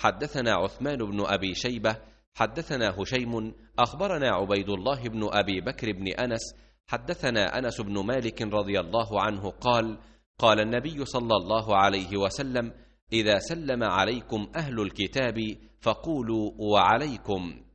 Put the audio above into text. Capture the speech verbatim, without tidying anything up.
حدثنا عثمان بن أبي شيبة حدثنا هشيم أخبرنا عبيد الله بن أبي بكر بن أنس حدثنا أنس بن مالك رضي الله عنه قال قال النبي صلى الله عليه وسلم: إذا سلم عليكم أهل الكتاب فقولوا وعليكم.